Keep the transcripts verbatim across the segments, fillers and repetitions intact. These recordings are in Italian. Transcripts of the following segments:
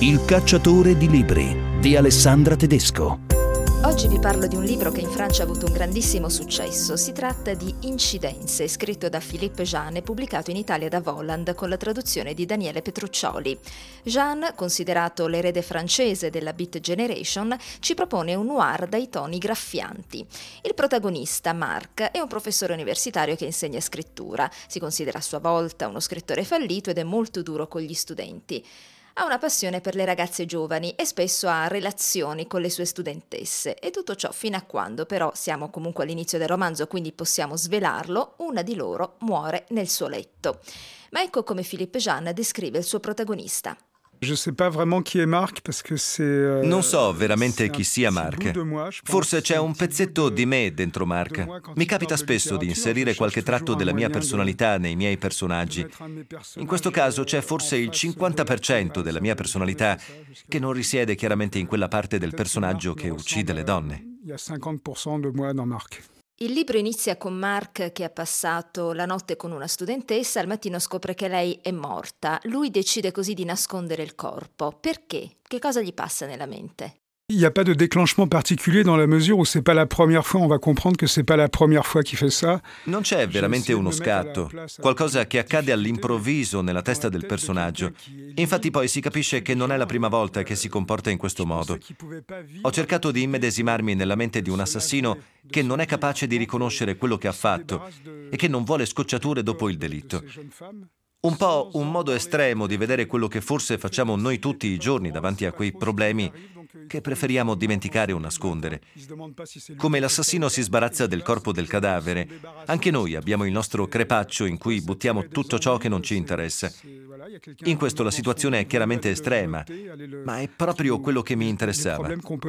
Il cacciatore di libri di Alessandra Tedesco. Oggi vi parlo di un libro che in Francia ha avuto un grandissimo successo. Si tratta di Incidenze, scritto da Philippe Jean e pubblicato in Italia da Voland con la traduzione di Daniele Petruccioli. Jean, considerato l'erede francese della Beat Generation, ci propone un noir dai toni graffianti. Il protagonista, Marc, è un professore universitario che insegna scrittura. Si considera a sua volta uno scrittore fallito ed è molto duro con gli studenti. Ha una passione per le ragazze giovani e spesso ha relazioni con le sue studentesse, e tutto ciò fino a quando, però siamo comunque all'inizio del romanzo, quindi possiamo svelarlo, una di loro muore nel suo letto. Ma ecco come Philippe Jean descrive il suo protagonista. Non so veramente chi sia Marc. Forse c'è un pezzetto di me dentro Marc. Mi capita spesso di inserire qualche tratto della mia personalità nei miei personaggi. In questo caso c'è forse il cinquanta per cento della mia personalità che non risiede chiaramente in quella parte del personaggio che uccide le donne. Il libro inizia con Marc che ha passato la notte con una studentessa, al mattino scopre che lei è morta. Lui decide così di nascondere il corpo. Perché? Che cosa gli passa nella mente? Il n'y a pas de déclenchement particulier dans la mesure où c'est pas la première fois, on va comprendre que c'est pas la première fois qu'il fait ça. Non c'è veramente uno scatto, qualcosa che accade all'improvviso nella testa del personaggio. Infatti poi si capisce che non è la prima volta che si comporta in questo modo. Ho cercato di immedesimarmi nella mente di un assassino che non è capace di riconoscere quello che ha fatto e che non vuole scocciature dopo il delitto. Un po' un modo estremo di vedere quello che forse facciamo noi tutti i giorni davanti a quei problemi che preferiamo dimenticare o nascondere. Come l'assassino si sbarazza del corpo del cadavere, anche noi abbiamo il nostro crepaccio in cui buttiamo tutto ciò che non ci interessa. In questo la situazione è chiaramente estrema, ma è proprio quello che mi interessava.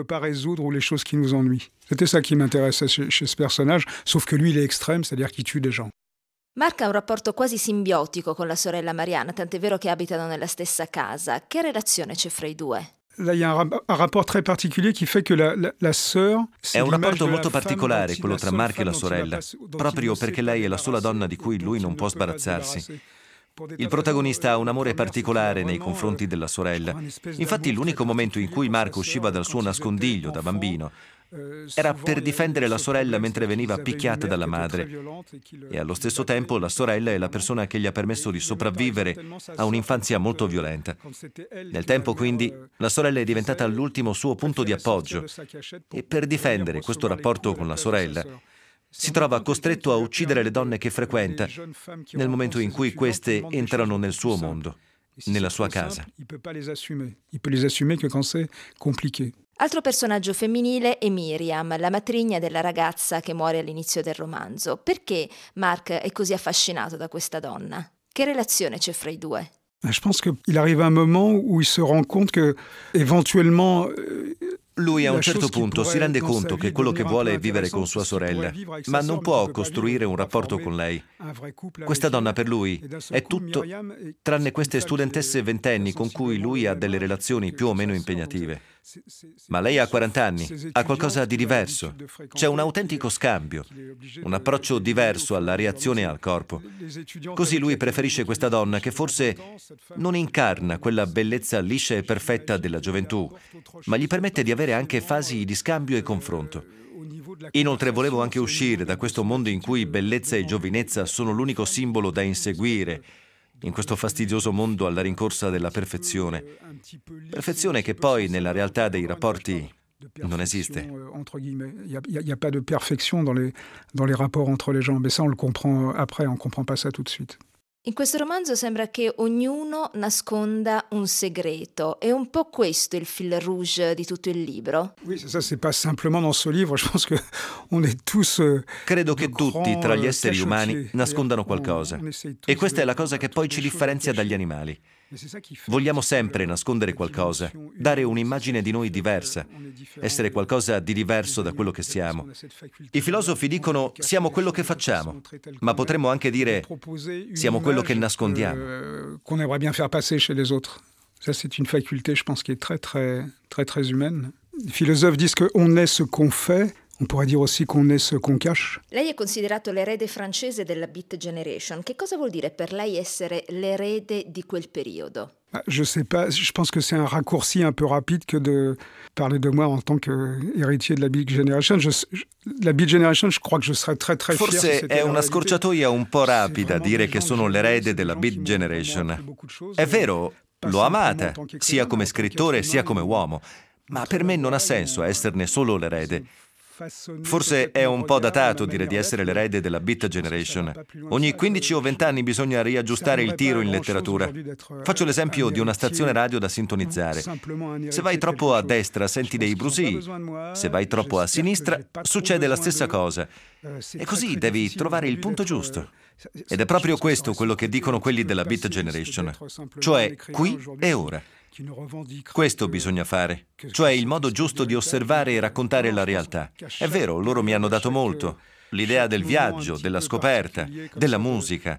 C'était ça qui m'intéressait chez, chez ce personnage, sauf que lui il est extrême, c'est-à-dire qu'il tue des gens. Marc ha un rapporto quasi simbiotico con la sorella Marianne, tant'è vero che abitano nella stessa casa. Che relazione c'è fra i due? Là, il y a un, rap- un rapport très particulier qui fait que la, la, la sœur... È un rapporto molto particolare quello tra Marc e la sorella, proprio perché lei è la sola donna di cui lui non può sbarazzarsi. Il protagonista ha un amore particolare nei confronti della sorella. Infatti l'unico momento in cui Marc usciva dal suo nascondiglio da bambino era per difendere la sorella mentre veniva picchiata dalla madre, e allo stesso tempo la sorella è la persona che gli ha permesso di sopravvivere a un'infanzia molto violenta. Nel tempo quindi la sorella è diventata l'ultimo suo punto di appoggio, e per difendere questo rapporto con la sorella si trova costretto a uccidere le donne che frequenta nel momento in cui queste entrano nel suo mondo, nella sua casa. Altro personaggio femminile è Miriam, la matrigna della ragazza che muore all'inizio del romanzo. Perché Marc è così affascinato da questa donna? Che relazione c'è fra i due? Je pense qu'il arrive un moment où il se rend compte que éventuellement Lui a un certo punto si rende conto che quello che vuole è vivere con sua sorella, ma non può costruire un rapporto con lei. Questa donna per lui è tutto tranne queste studentesse ventenni con cui lui ha delle relazioni più o meno impegnative. Ma lei ha quaranta anni, ha qualcosa di diverso. C'è un autentico scambio, un approccio diverso alla reazione al corpo. Così lui preferisce questa donna che forse non incarna quella bellezza liscia e perfetta della gioventù, ma gli permette di avere anche fasi di scambio e confronto. Inoltre volevo anche uscire da questo mondo in cui bellezza e giovinezza sono l'unico simbolo da inseguire, in questo fastidioso mondo alla rincorsa della perfezione. Perfezione che poi nella realtà dei rapporti non esiste. Il n'y a pas de perfection dans les, dans les rapports entre les gens, mais ça on le comprend après, on comprend pas ça tout de suite. In questo romanzo sembra che ognuno nasconda un segreto. È un po' questo il fil rouge di tutto il libro? Oui, c'est ça, c'est pas simplement dans ce livre, je pense que on est tous Credo che tutti tra gli esseri umani nascondano qualcosa. E questa è la cosa che poi ci differenzia dagli animali. Vogliamo sempre nascondere qualcosa, dare un'immagine di noi diversa, essere qualcosa di diverso da quello che siamo. I filosofi dicono siamo quello che facciamo, ma potremmo anche dire siamo quello che nascondiamo. Qu'on aimerait bien faire passer chez les autres. Ça, c'est une faculté, je pense, qui est très, très, très, très humaine. Les philosophes disent qu'on est ce qu'on fait. On pourrait dire aussi qu'on est ce qu'on cache. Lei è considerato l'erede francese della Beat Generation. Che cosa vuol dire per lei essere l'erede di quel periodo? Je sais pas, je pense que c'est un raccourci un peu rapide que de parler de moi en tant qu'héritier de la Beat Generation. Je, je, la Beat Generation, je crois que je serais très très fier. Forse è una scorciatoia un po' rapida dire che sono l'erede della Beat Generation. È vero, l'ho amata, sia come scrittore sia come uomo, ma per me non ha senso esserne solo l'erede. Forse è un po' datato dire di essere l'erede della Beat Generation. Ogni quindici o venti anni bisogna riaggiustare il tiro in letteratura. Faccio l'esempio di una stazione radio da sintonizzare. Se vai troppo a destra senti dei brusii, se vai troppo a sinistra succede la stessa cosa. E così devi trovare il punto giusto. Ed è proprio questo quello che dicono quelli della Beat Generation, cioè qui e ora. Questo bisogna fare, cioè il modo giusto di osservare e raccontare la realtà. È vero, loro mi hanno dato molto, l'idea del viaggio, della scoperta, della musica.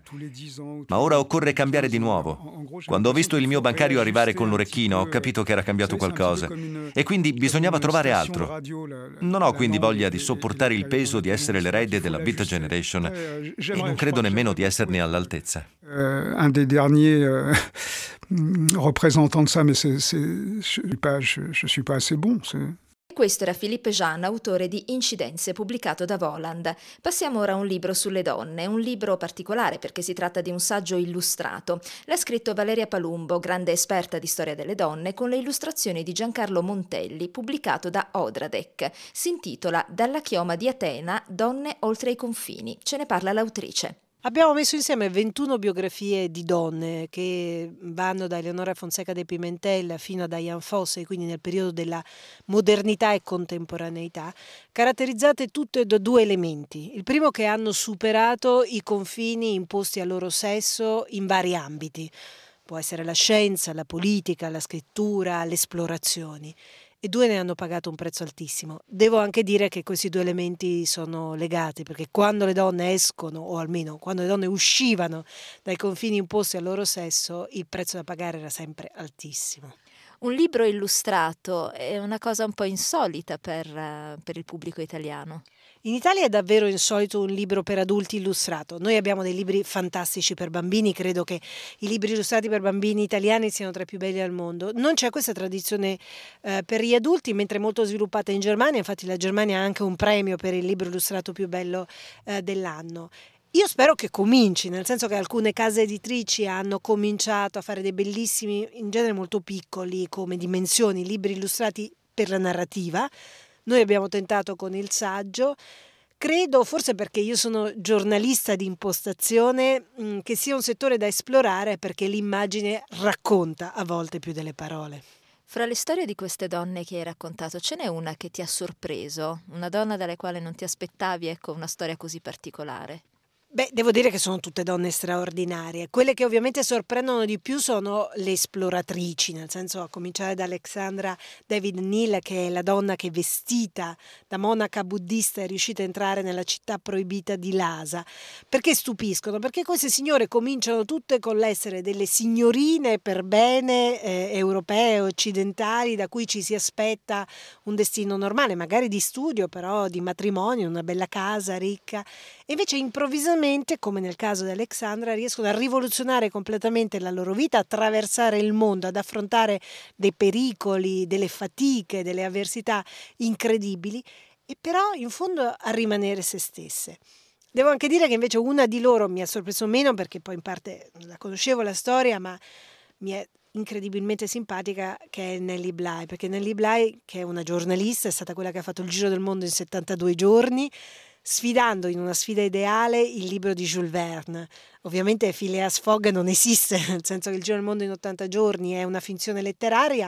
Ma ora occorre cambiare di nuovo. Quando ho visto il mio bancario arrivare con l'orecchino, ho capito che era cambiato qualcosa. E quindi bisognava trovare altro. Non ho quindi voglia di sopportare il peso di essere l'erede della Beat Generation. E non credo nemmeno di esserne all'altezza. Uh, un des derniers uh, représentants de ça, mais c'est, c'est, je ne suis, suis pas assez bon. C'est... Questo era Philippe Jeanne, autore di Incidenze, pubblicato da Voland. Passiamo ora a un libro sulle donne, un libro particolare perché si tratta di un saggio illustrato. L'ha scritto Valeria Palumbo, grande esperta di storia delle donne, con le illustrazioni di Giancarlo Montelli, pubblicato da Odradek. Si intitola Dalla chioma di Atena, donne oltre i confini. Ce ne parla l'autrice. Abbiamo messo insieme ventuno biografie di donne che vanno da Eleonora Fonseca de Pimentel fino a Diane Fossey, quindi nel periodo della modernità e contemporaneità, caratterizzate tutte da due elementi. Il primo, che hanno superato i confini imposti al loro sesso in vari ambiti. Può essere la scienza, la politica, la scrittura, le esplorazioni. E due ne hanno pagato un prezzo altissimo. Devo anche dire che questi due elementi sono legati, perché quando le donne escono, o almeno quando le donne uscivano dai confini imposti al loro sesso, il prezzo da pagare era sempre altissimo. Un libro illustrato è una cosa un po' insolita per, uh, per il pubblico italiano. In Italia è davvero insolito un libro per adulti illustrato. Noi abbiamo dei libri fantastici per bambini, credo che i libri illustrati per bambini italiani siano tra i più belli al mondo. Non c'è questa tradizione eh, per gli adulti, mentre è molto sviluppata in Germania. Infatti la Germania ha anche un premio per il libro illustrato più bello eh, dell'anno. Io spero che cominci, nel senso che alcune case editrici hanno cominciato a fare dei bellissimi, in genere molto piccoli come dimensioni, libri illustrati per la narrativa. Noi abbiamo tentato con il saggio. Credo, forse perché io sono giornalista di impostazione, mh, che sia un settore da esplorare perché l'immagine racconta a volte più delle parole. Fra le storie di queste donne che hai raccontato, ce n'è una che ti ha sorpreso? Una donna dalle quali non ti aspettavi, ecco, una storia così particolare? Beh, devo dire che sono tutte donne straordinarie. Quelle che ovviamente sorprendono di più sono le esploratrici, nel senso, a cominciare da Alexandra David Neal, che è la donna che, vestita da monaca buddista, è riuscita a entrare nella città proibita di Lhasa. Perché stupiscono? Perché queste signore cominciano tutte con l'essere delle signorine per bene eh, europee, occidentali, da cui ci si aspetta un destino normale, magari di studio, però di matrimonio, una bella casa ricca. E invece improvvisamente, come nel caso di Alexandra, riescono a rivoluzionare completamente la loro vita, a attraversare il mondo, ad affrontare dei pericoli, delle fatiche, delle avversità incredibili, e però in fondo a rimanere se stesse. Devo anche dire che invece una di loro mi ha sorpreso meno, perché poi in parte la conoscevo la storia, ma mi è incredibilmente simpatica, che è Nellie Bly, perché Nellie Bly, che è una giornalista, è stata quella che ha fatto il giro del mondo in settantadue giorni, sfidando in una sfida ideale il libro di Jules Verne. Ovviamente Phileas Fogg non esiste, nel senso che il giro del mondo in ottanta giorni è una finzione letteraria.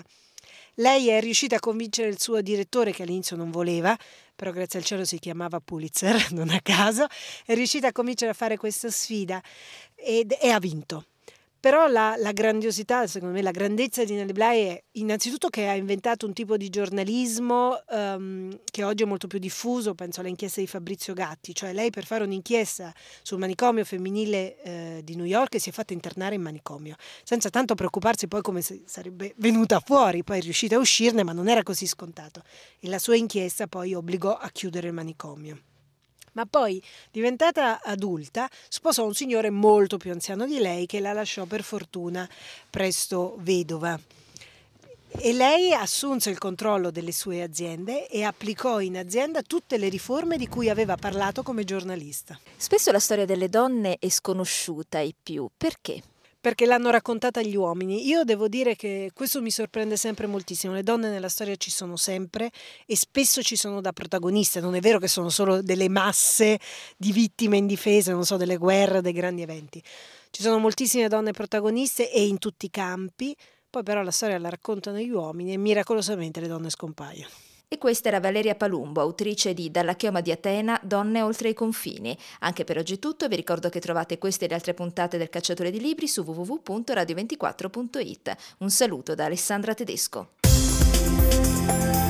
Lei è riuscita a convincere il suo direttore, che all'inizio non voleva, però grazie al cielo si chiamava Pulitzer, non a caso, è riuscita a convincere a fare questa sfida ed, e ha vinto. Però la, la grandiosità, secondo me, la grandezza di Nellie Bly è innanzitutto che ha inventato un tipo di giornalismo um, che oggi è molto più diffuso. Penso alle inchieste di Fabrizio Gatti, cioè lei, per fare un'inchiesta sul manicomio femminile eh, di New York, si è fatta internare in manicomio, senza tanto preoccuparsi poi come sarebbe venuta fuori. Poi è riuscita a uscirne, ma non era così scontato, e la sua inchiesta poi obbligò a chiudere il manicomio. ma poi, diventata adulta, sposò un signore molto più anziano di lei che la lasciò per fortuna presto vedova. E lei assunse il controllo delle sue aziende e applicò in azienda tutte le riforme di cui aveva parlato come giornalista. Spesso la storia delle donne è sconosciuta ai più. Perché? Perché l'hanno raccontata gli uomini. Io devo dire che questo mi sorprende sempre moltissimo. Le donne nella storia ci sono sempre e spesso ci sono da protagoniste. Non è vero che sono solo delle masse di vittime indifese, non so, delle guerre, dei grandi eventi. Ci sono moltissime donne protagoniste e in tutti i campi. Poi però la storia la raccontano gli uomini e miracolosamente le donne scompaiono. E questa era Valeria Palumbo, autrice di Dalla chioma di Atena, Donne oltre i confini. Anche per oggi è tutto, vi ricordo che trovate queste e le altre puntate del Cacciatore di Libri su w w w punto radio ventiquattro punto it. Un saluto da Alessandra Tedesco.